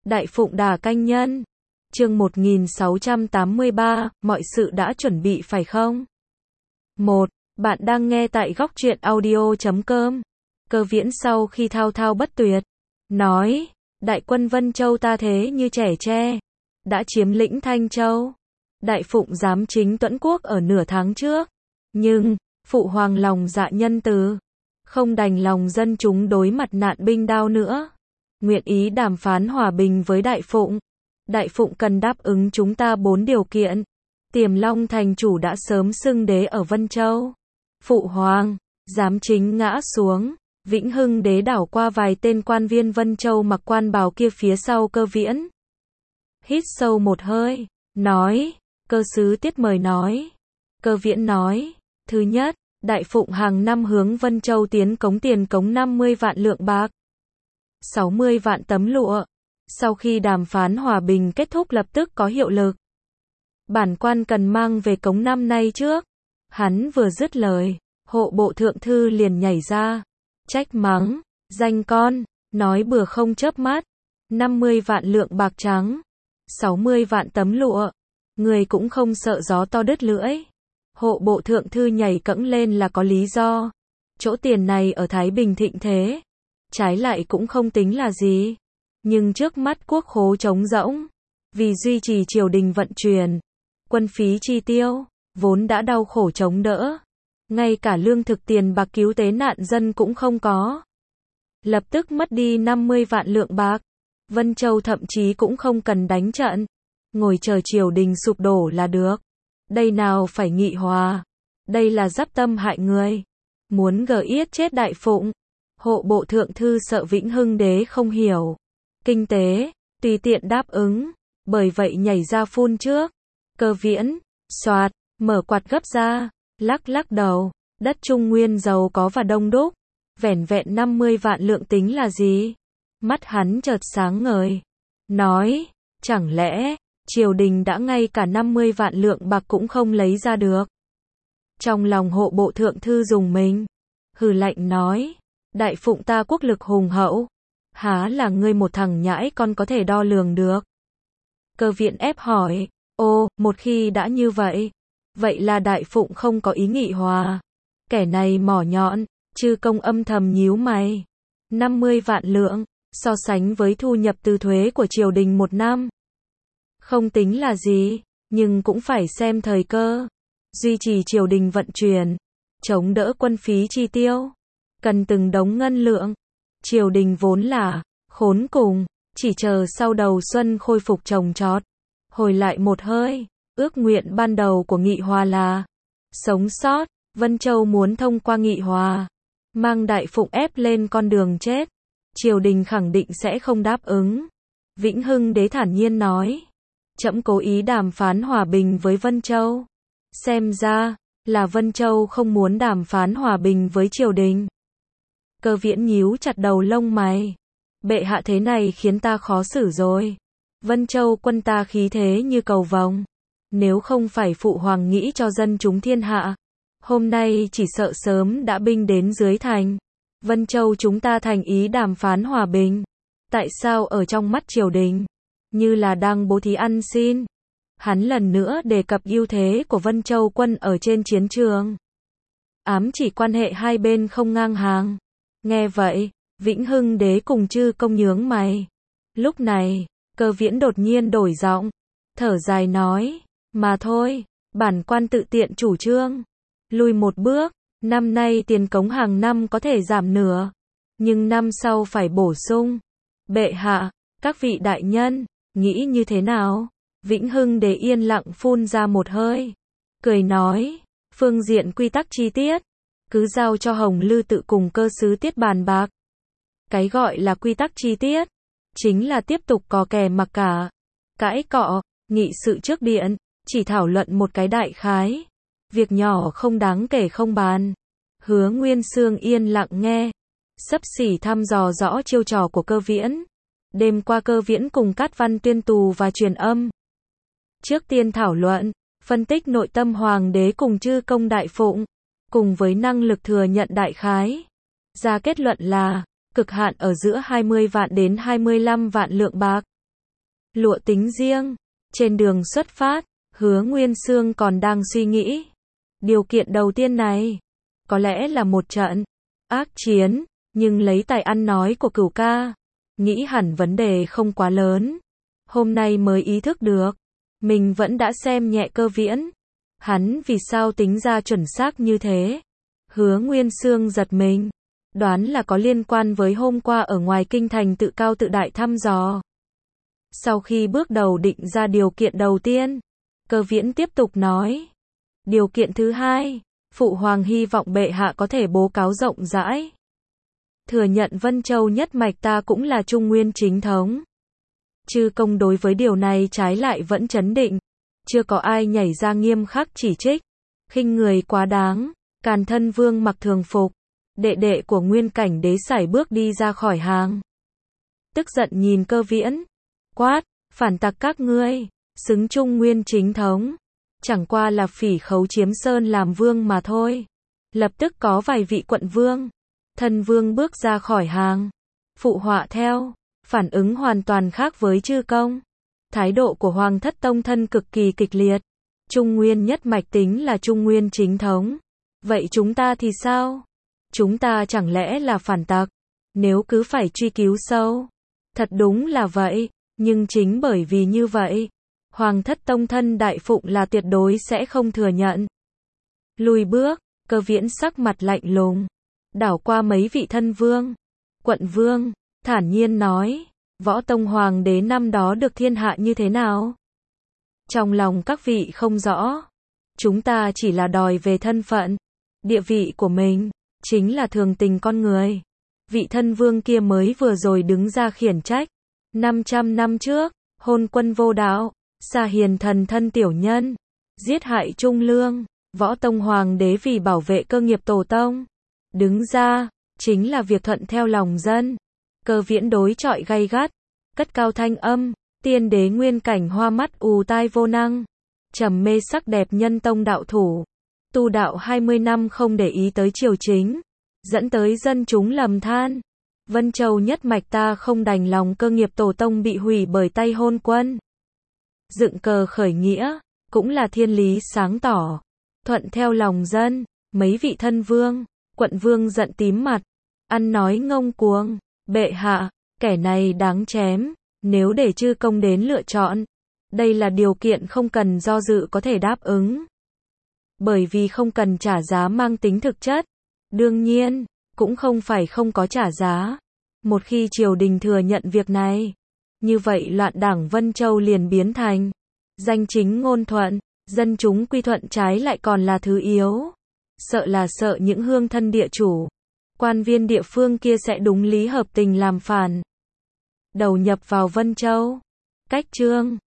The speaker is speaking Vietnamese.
Đại Phụng Đà Canh Nhân. Chương 1683, mọi sự đã chuẩn bị phải không? 1. Bạn đang nghe tại góc truyện audio.com. Cơ Viễn sau khi thao thao bất tuyệt, nói, đại quân Vân Châu ta thế như trẻ tre, đã chiếm lĩnh Thanh Châu. Đại Phụng giám chính Tuẫn Quốc ở nửa tháng trước, nhưng, Phụ Hoàng lòng dạ nhân từ, không đành lòng dân chúng đối mặt nạn binh đao nữa, nguyện ý đàm phán hòa bình với Đại Phụng. Đại Phụng cần đáp ứng chúng ta 4 điều kiện. Tiềm Long thành chủ đã sớm xưng đế ở Vân Châu. Phụ Hoàng, giám chính ngã xuống, Vĩnh Hưng đế đảo qua vài tên quan viên Vân Châu mặc quan bào kia phía sau Cơ Viễn. Hít sâu một hơi, nói, cơ sứ Tiết mời nói. Cơ Viễn nói, thứ nhất, Đại Phụng hàng năm hướng Vân Châu tiến cống tiền cống 50 vạn lượng bạc, 60 vạn tấm lụa. Sau khi đàm phán hòa bình kết thúc lập tức có hiệu lực. Bản quan cần mang về cống năm nay trước. Hắn vừa dứt lời, hộ bộ thượng thư liền nhảy ra, trách mắng, danh con, nói bừa không chớp mắt. 50 vạn lượng bạc trắng, 60 vạn tấm lụa, người cũng không sợ gió to đứt lưỡi. Hộ bộ thượng thư nhảy cẫng lên là có lý do. Chỗ tiền này ở Thái Bình thịnh thế, trái lại cũng không tính là gì. Nhưng trước mắt quốc khố trống rỗng, vì duy trì triều đình vận chuyển, quân phí chi tiêu, vốn đã đau khổ chống đỡ. Ngay cả lương thực tiền bạc cứu tế nạn dân cũng không có. Lập tức mất đi 50 vạn lượng bạc. Vân Châu thậm chí cũng không cần đánh trận, ngồi chờ triều đình sụp đổ là được. Đây nào phải nghị hòa, đây là giáp tâm hại người, muốn gờ yết chết Đại Phụng. Hộ bộ thượng thư sợ Vĩnh Hưng đế không hiểu kinh tế, tùy tiện đáp ứng, bởi vậy nhảy ra phun trước. Cơ Viễn, soạt, mở quạt gấp ra, lắc lắc đầu, đất Trung Nguyên giàu có và đông đúc, vẻn vẹn 50 vạn lượng tính là gì? Mắt hắn chợt sáng ngời, nói, chẳng lẽ, triều đình đã ngay cả 50 vạn lượng bạc cũng không lấy ra được? Trong lòng hộ bộ thượng thư rùng mình, hừ lạnh nói, Đại Phụng ta quốc lực hùng hậu, há là ngươi một thằng nhãi con có thể đo lường được? Cơ Viễn ép hỏi, ô, một khi đã như vậy, vậy là Đại Phụng không có ý nghị hòa. Kẻ này mỏ nhọn, chư công âm thầm nhíu mày. 50 vạn lượng, so sánh với thu nhập từ thuế của triều đình một năm, không tính là gì, nhưng cũng phải xem thời cơ. Duy trì triều đình vận chuyển, chống đỡ quân phí chi tiêu, cần từng đống ngân lượng. Triều đình vốn là khốn cùng, chỉ chờ sau đầu xuân khôi phục trồng trọt, hồi lại một hơi. Ước nguyện ban đầu của nghị hòa là sống sót. Vân Châu muốn thông qua nghị hòa, mang Đại Phụng ép lên con đường chết. Triều đình khẳng định sẽ không đáp ứng. Vĩnh Hưng đế thản nhiên nói, trẫm cố ý đàm phán hòa bình với Vân Châu. Xem ra là Vân Châu không muốn đàm phán hòa bình với triều đình. Cơ Viễn nhíu chặt đầu lông mày. Bệ hạ thế này khiến ta khó xử rồi. Vân Châu quân ta khí thế như cầu vồng. Nếu không phải Phụ Hoàng nghĩ cho dân chúng thiên hạ, hôm nay chỉ sợ sớm đã binh đến dưới thành. Vân Châu chúng ta thành ý đàm phán hòa bình. Tại sao ở trong mắt triều đình, như là đang bố thí ăn xin? Hắn lần nữa đề cập ưu thế của Vân Châu quân ở trên chiến trường, ám chỉ quan hệ hai bên không ngang hàng. Nghe vậy, Vĩnh Hưng đế cùng chư công nhướng mày. Lúc này, Cơ Viễn đột nhiên đổi giọng, thở dài nói, mà thôi, bản quan tự tiện chủ trương, lùi một bước. Năm nay tiền cống hàng năm có thể giảm nửa, nhưng năm sau phải bổ sung. Bệ hạ, các vị đại nhân, nghĩ như thế nào? Vĩnh Hưng đế yên lặng phun ra một hơi, cười nói, phương diện quy tắc chi tiết, cứ giao cho Hồng Lư tự cùng cơ sứ Tiết bàn bạc. Cái gọi là quy tắc chi tiết, chính là tiếp tục cò kè mặc cả, cãi cọ, nghị sự trước điện, chỉ thảo luận một cái đại khái. Việc nhỏ không đáng kể không bàn. Hứa Nguyên Xương yên lặng nghe, xấp xỉ thăm dò rõ chiêu trò của Cơ Viễn. Đêm qua Cơ Viễn cùng Cát Văn tuyên tù và truyền âm. Trước tiên thảo luận, phân tích nội tâm Hoàng đế cùng chư công Đại Phụng, cùng với năng lực thừa nhận đại khái. Ra kết luận là, cực hạn ở giữa 20 vạn đến 25 vạn lượng bạc. lụa tính riêng. Trên đường xuất phát, Hứa Nguyên Xương còn đang suy nghĩ. Điều kiện đầu tiên này, có lẽ là một trận ác chiến, nhưng lấy tài ăn nói của Cửu ca, nghĩ hẳn vấn đề không quá lớn. Hôm nay mới ý thức được, mình vẫn đã xem nhẹ Cơ Viễn. Hắn vì sao tính ra chuẩn xác như thế? Hứa Nguyên Xương giật mình, đoán là có liên quan với hôm qua ở ngoài kinh thành tự cao tự đại thăm dò. Sau khi bước đầu định ra điều kiện đầu tiên, Cơ Viễn tiếp tục nói. Điều kiện thứ hai, Phụ Hoàng hy vọng bệ hạ có thể bố cáo rộng rãi. Thừa nhận Vân Châu nhất mạch ta cũng là Trung Nguyên chính thống. Chư công đối với điều này trái lại vẫn trấn định. Chưa có ai nhảy ra nghiêm khắc chỉ trích. Khinh người quá đáng. Càn Thân Vương mặc thường phục. Đệ đệ của Nguyên Cảnh Đế sải bước đi ra khỏi hàng. Tức giận nhìn Cơ Viễn. Quát, phản tặc các ngươi, xứng Trung Nguyên chính thống. Chẳng qua là Phỉ Khấu chiếm sơn làm vương mà thôi. Lập tức có vài vị quận vương, thân vương bước ra khỏi hàng. Phụ họa theo, phản ứng hoàn toàn khác với chư công. Thái độ của Hoàng thất tông thân cực kỳ kịch liệt. Trung Nguyên nhất mạch tính là Trung Nguyên chính thống. Vậy chúng ta thì sao? Chúng ta chẳng lẽ là phản tặc? Nếu cứ phải truy cứu sâu. Thật đúng là vậy, nhưng chính bởi vì như vậy, Hoàng thất tông thân đại phụng là tuyệt đối sẽ không thừa nhận. Lùi bước, Cơ Viễn sắc mặt lạnh lùng, đảo qua mấy vị thân vương, quận vương, thản nhiên nói, Võ Tông Hoàng đế năm đó được thiên hạ như thế nào? Trong lòng các vị không rõ, chúng ta chỉ là đòi về thân phận, địa vị của mình, chính là thường tình con người. Vị thân vương kia mới vừa rồi đứng ra khiển trách, 500 năm trước, hôn quân vô đạo, xa hiền thần thân tiểu nhân, giết hại trung lương, Võ Tông Hoàng đế vì bảo vệ cơ nghiệp tổ tông, đứng ra, chính là việc thuận theo lòng dân. Cơ Viễn đối chọi gay gắt, cất cao thanh âm, tiên đế Nguyên Cảnh hoa mắt ù tai vô năng, trầm mê sắc đẹp nhân tông đạo thủ, tu đạo 20 năm không để ý tới triều chính, dẫn tới dân chúng lầm than. Vân Châu nhất mạch ta không đành lòng cơ nghiệp tổ tông bị hủy bởi tay hôn quân. Dựng cờ khởi nghĩa, cũng là thiên lý sáng tỏ, thuận theo lòng dân. Mấy vị thân vương, quận vương giận tím mặt, ăn nói ngông cuồng, bệ hạ, kẻ này đáng chém, nếu để chư công đến lựa chọn, đây là điều kiện không cần do dự có thể đáp ứng. Bởi vì không cần trả giá mang tính thực chất, đương nhiên, cũng không phải không có trả giá. Một khi triều đình thừa nhận việc này, như vậy loạn đảng Vân Châu liền biến thành danh chính ngôn thuận, dân chúng quy thuận trái lại còn là thứ yếu. Sợ là sợ những hương thân địa chủ, quan viên địa phương kia sẽ đúng lý hợp tình làm phản, đầu nhập vào Vân Châu. Cách chương